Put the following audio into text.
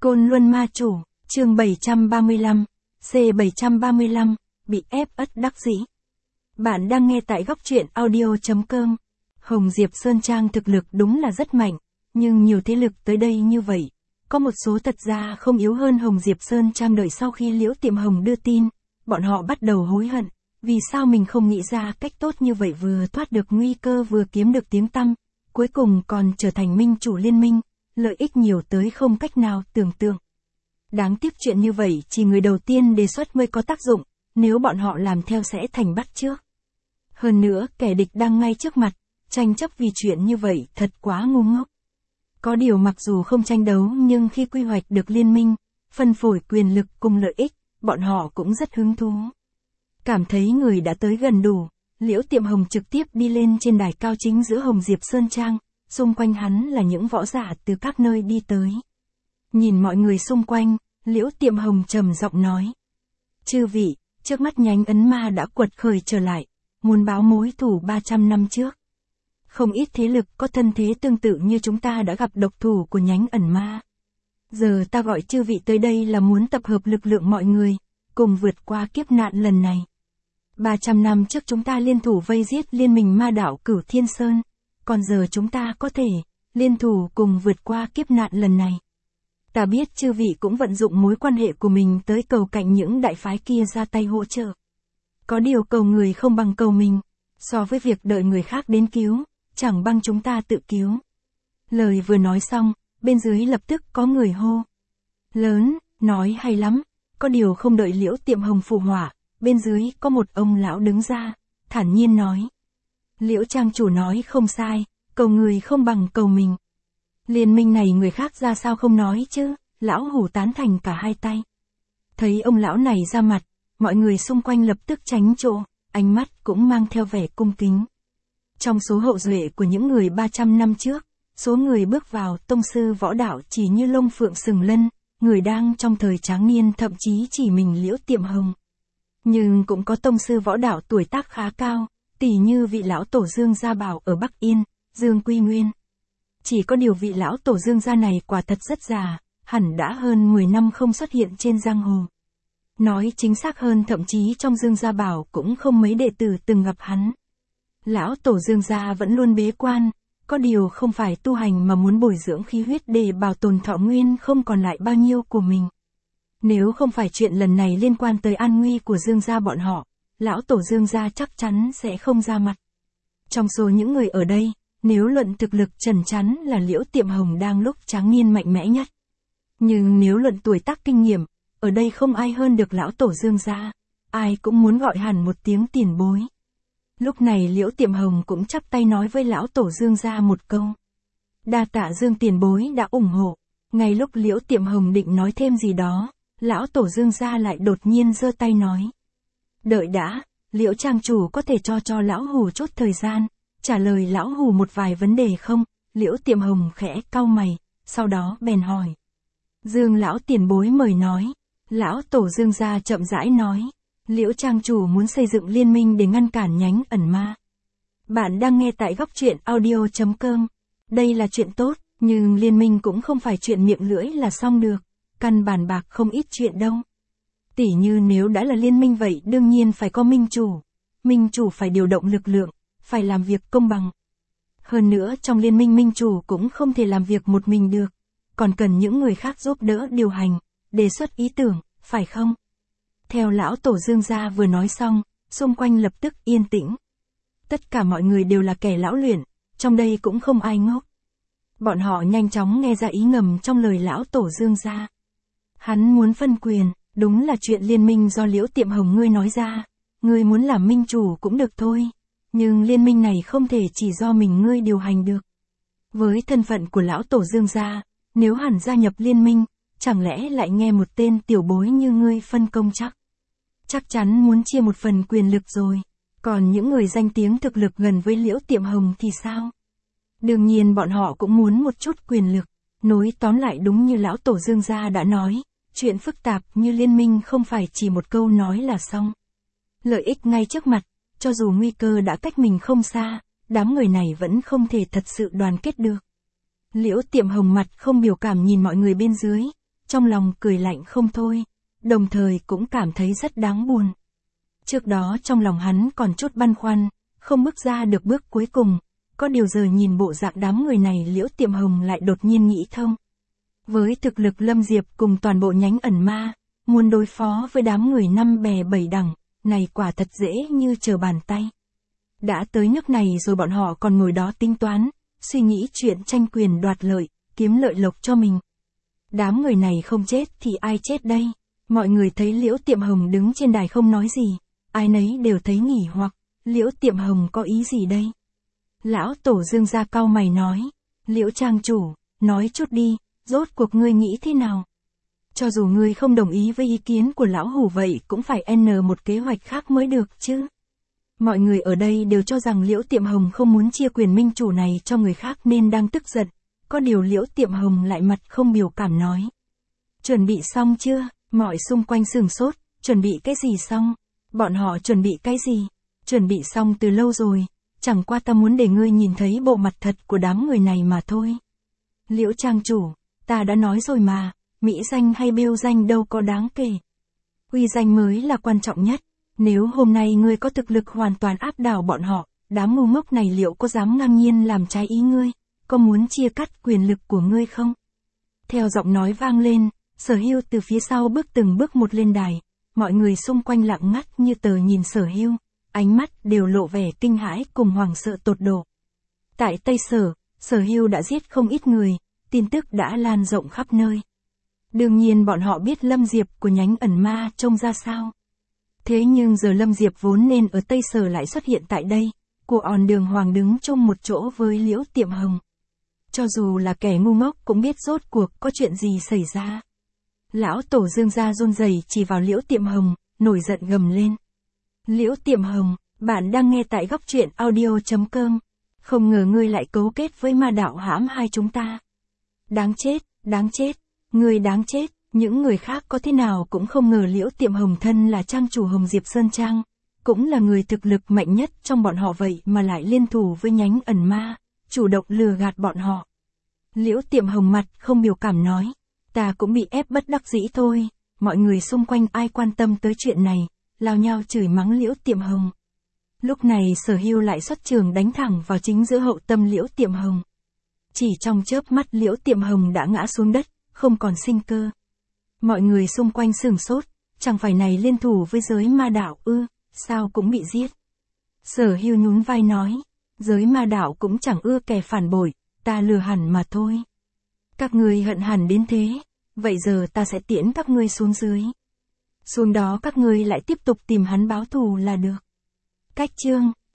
Côn Luân Ma Chủ, chương 735, C735, bị ép ất đắc dĩ. Bạn đang nghe tại góc truyện audio.com. Hồng Diệp Sơn Trang thực lực đúng là rất mạnh, nhưng nhiều thế lực tới đây như vậy. Có một số thật ra không yếu hơn Hồng Diệp Sơn Trang. Đợi sau khi Liễu Tiệm Hồng đưa tin, bọn họ bắt đầu hối hận. Vì sao mình không nghĩ ra cách tốt như vậy, vừa thoát được nguy cơ vừa kiếm được tiếng tăm, cuối cùng còn trở thành minh chủ liên minh, lợi ích nhiều tới không cách nào tưởng tượng. Đáng tiếc chuyện như vậy chỉ người đầu tiên đề xuất mới có tác dụng, nếu bọn họ làm theo sẽ thành bắt chước. Hơn nữa kẻ địch đang ngay trước mặt, tranh chấp vì chuyện như vậy thật quá ngu ngốc. Có điều mặc dù không tranh đấu nhưng khi quy hoạch được liên minh, phân phối quyền lực cùng lợi ích, bọn họ cũng rất hứng thú. Cảm thấy người đã tới gần đủ, Liễu Tiệm Hồng trực tiếp đi lên trên đài cao chính giữa Hồng Diệp Sơn Trang, xung quanh hắn là những võ giả từ các nơi đi tới. Nhìn mọi người xung quanh, Liễu Tiệm Hồng trầm giọng nói: "Chư vị, trước mắt nhánh ấn ma đã quật khởi trở lại, muốn báo mối thù 300 năm trước. Không ít thế lực có thân thế tương tự như chúng ta đã gặp độc thủ của nhánh ẩn ma. Giờ ta gọi chư vị tới đây là muốn tập hợp lực lượng mọi người, cùng vượt qua kiếp nạn lần này. 300 năm trước chúng ta liên thủ vây giết liên minh ma đạo Cửu Thiên Sơn, còn giờ chúng ta có thể liên thủ cùng vượt qua kiếp nạn lần này. Ta biết chư vị cũng vận dụng mối quan hệ của mình tới cầu cạnh những đại phái kia ra tay hỗ trợ. Có điều cầu người không bằng cầu mình, so với việc đợi người khác đến cứu, chẳng bằng chúng ta tự cứu." Lời vừa nói xong, bên dưới lập tức có người hô lớn: "Nói hay lắm." Có điều không đợi Liễu Tiệm Hồng phụ họa, bên dưới có một ông lão đứng ra, thản nhiên nói: "Liễu trang chủ nói không sai, cầu người không bằng cầu mình. Liên minh này người khác ra sao không nói chứ?" Lão hủ tán thành cả hai tay. Thấy ông lão này ra mặt, mọi người xung quanh lập tức tránh chỗ, ánh mắt cũng mang theo vẻ cung kính. Trong số hậu duệ của những người 300 năm trước, số người bước vào tông sư võ đạo chỉ như lông phượng sừng lân, người đang trong thời tráng niên thậm chí chỉ mình Liễu Tiệm Hồng. Nhưng cũng có tông sư võ đạo tuổi tác khá cao, tỉ như vị lão tổ Dương Gia Bảo ở Bắc Yên, Dương Quy Nguyên. Chỉ có điều vị lão tổ Dương Gia này quả thật rất già, hẳn đã hơn 10 năm không xuất hiện trên giang hồ. Nói chính xác hơn thậm chí trong Dương Gia Bảo cũng không mấy đệ tử từng gặp hắn. Lão tổ Dương Gia vẫn luôn bế quan, có điều không phải tu hành mà muốn bồi dưỡng khí huyết để bảo tồn thọ nguyên không còn lại bao nhiêu của mình. Nếu không phải chuyện lần này liên quan tới an nguy của Dương Gia bọn họ, lão tổ Dương Gia chắc chắn sẽ không ra mặt. Trong số những người ở đây, nếu luận thực lực chẩn chắn là Liễu Tiệm Hồng đang lúc tráng niên mạnh mẽ nhất. Nhưng nếu luận tuổi tác kinh nghiệm, ở đây không ai hơn được lão tổ Dương Gia, ai cũng muốn gọi hẳn một tiếng tiền bối. Lúc này Liễu Tiệm Hồng cũng chắp tay nói với lão tổ Dương Gia một câu: "Đa tạ Dương tiền bối đã ủng hộ." Ngay lúc Liễu Tiệm Hồng định nói thêm gì đó, lão tổ Dương Gia lại đột nhiên giơ tay nói: "Đợi đã, Liễu trang chủ có thể cho lão hủ chút thời gian, trả lời lão hủ một vài vấn đề không?" Liễu Tiệm Hồng khẽ cau mày, sau đó bèn hỏi: "Dương lão tiền bối mời nói." Lão tổ Dương Gia chậm rãi nói: "Liễu trang chủ muốn xây dựng liên minh để ngăn cản nhánh ẩn ma." Bạn đang nghe tại góc truyện audio.com. Đây là chuyện tốt, nhưng liên minh cũng không phải chuyện miệng lưỡi là xong được, căn bản bạc không ít chuyện đâu. Tỉ như nếu đã là liên minh vậy đương nhiên phải có minh chủ phải điều động lực lượng, phải làm việc công bằng. Hơn nữa trong liên minh minh chủ cũng không thể làm việc một mình được, còn cần những người khác giúp đỡ điều hành, đề xuất ý tưởng, phải không? Theo lão tổ Dương Gia vừa nói xong, xung quanh lập tức yên tĩnh. Tất cả mọi người đều là kẻ lão luyện, trong đây cũng không ai ngốc. Bọn họ nhanh chóng nghe ra ý ngầm trong lời lão tổ Dương Gia. Hắn muốn phân quyền, đúng là chuyện liên minh do Liễu Tiệm Hồng ngươi nói ra, ngươi muốn làm minh chủ cũng được thôi, nhưng liên minh này không thể chỉ do mình ngươi điều hành được. Với thân phận của lão tổ Dương Gia, nếu hẳn gia nhập liên minh, chẳng lẽ lại nghe một tên tiểu bối như ngươi phân công chắc chắn muốn chia một phần quyền lực rồi. Còn những người danh tiếng thực lực gần với Liễu Tiệm Hồng thì sao? Đương nhiên bọn họ cũng muốn một chút quyền lực. Nói tóm lại đúng như lão tổ Dương Gia đã nói, chuyện phức tạp như liên minh không phải chỉ một câu nói là xong. Lợi ích ngay trước mặt, cho dù nguy cơ đã cách mình không xa, đám người này vẫn không thể thật sự đoàn kết được. Liễu Tiệm Hồng mặt không biểu cảm nhìn mọi người bên dưới, trong lòng cười lạnh không thôi, đồng thời cũng cảm thấy rất đáng buồn. Trước đó trong lòng hắn còn chút băn khoăn, không bước ra được bước cuối cùng, có điều giờ nhìn bộ dạng đám người này Liễu Tiệm Hồng lại đột nhiên nghĩ thông. Với thực lực Lâm Diệp cùng toàn bộ nhánh ẩn ma, muốn đối phó với đám người năm bè bảy đẳng, này quả thật dễ như trở bàn tay. Đã tới nước này rồi bọn họ còn ngồi đó tính toán, suy nghĩ chuyện tranh quyền đoạt lợi, kiếm lợi lộc cho mình. Đám người này không chết thì ai chết đây? Mọi người thấy Liễu Tiệm Hồng đứng trên đài không nói gì, ai nấy đều thấy nghỉ hoặc, Liễu Tiệm Hồng có ý gì đây? Lão Tổ Dương ra cau mày nói, Liễu trang chủ, nói chút đi, rốt cuộc ngươi nghĩ thế nào? Cho dù ngươi không đồng ý với ý kiến của lão hủ vậy cũng phải một kế hoạch khác mới được chứ. Mọi người ở đây đều cho rằng Liễu Tiệm Hồng không muốn chia quyền minh chủ này cho người khác nên đang tức giận, có điều Liễu Tiệm Hồng lại mặt không biểu cảm nói. Chuẩn bị xong chưa? Mọi xung quanh sửng sốt, chuẩn bị cái gì xong? Bọn họ chuẩn bị cái gì? Chuẩn bị xong từ lâu rồi, chẳng qua ta muốn để ngươi nhìn thấy bộ mặt thật của đám người này mà thôi. Liễu trang chủ, ta đã nói rồi mà, mỹ danh hay bêu danh đâu có đáng kể. Uy danh mới là quan trọng nhất, nếu hôm nay ngươi có thực lực hoàn toàn áp đảo bọn họ, đám ngu ngốc này liệu có dám ngang nhiên làm trái ý ngươi, có muốn chia cắt quyền lực của ngươi không? Theo giọng nói vang lên, Sở Hưu từ phía sau bước từng bước một lên đài, mọi người xung quanh lặng ngắt như tờ nhìn Sở Hưu, ánh mắt đều lộ vẻ kinh hãi cùng hoảng sợ tột độ. Tại Tây Sở, Sở Hưu đã giết không ít người, tin tức đã lan rộng khắp nơi. Đương nhiên bọn họ biết Lâm Diệp của nhánh ẩn ma trông ra sao. Thế nhưng giờ Lâm Diệp vốn nên ở Tây Sở lại xuất hiện tại đây, của on đường hoàng đứng chung một chỗ với Liễu Tiệm Hồng. Cho dù là kẻ ngu ngốc cũng biết rốt cuộc có chuyện gì xảy ra. Lão Tổ Dương gia run rẩy chỉ vào Liễu Tiệm Hồng, nổi giận gầm lên. Liễu Tiệm Hồng, bạn đang nghe tại góc truyện audio.com. Không ngờ ngươi lại cấu kết với ma đạo hãm hai chúng ta. Đáng chết, ngươi đáng chết. Những người khác có thế nào cũng không ngờ Liễu Tiệm Hồng thân là trang chủ Hồng Diệp Sơn Trang, cũng là người thực lực mạnh nhất trong bọn họ vậy mà lại liên thủ với nhánh ẩn ma, chủ động lừa gạt bọn họ. Liễu Tiệm Hồng mặt không biểu cảm nói, ta cũng bị ép bất đắc dĩ thôi. Mọi người xung quanh ai quan tâm tới chuyện này, lao nhau chửi mắng Liễu Tiệm Hồng. Lúc này Sở Hưu lại xuất trường đánh thẳng vào chính giữa hậu tâm Liễu Tiệm Hồng. Chỉ trong chớp mắt Liễu Tiệm Hồng đã ngã xuống đất, không còn sinh cơ. Mọi người xung quanh sửng sốt, chẳng phải này liên thủ với giới ma đạo ư, sao cũng bị giết. Sở Hưu nhún vai nói, giới ma đạo cũng chẳng ưa kẻ phản bội, ta lừa hẳn mà thôi. Các ngươi hận hẳn đến thế, vậy giờ ta sẽ tiễn các ngươi xuống dưới. Xuống đó các ngươi lại tiếp tục tìm hắn báo thù là được. Cách chương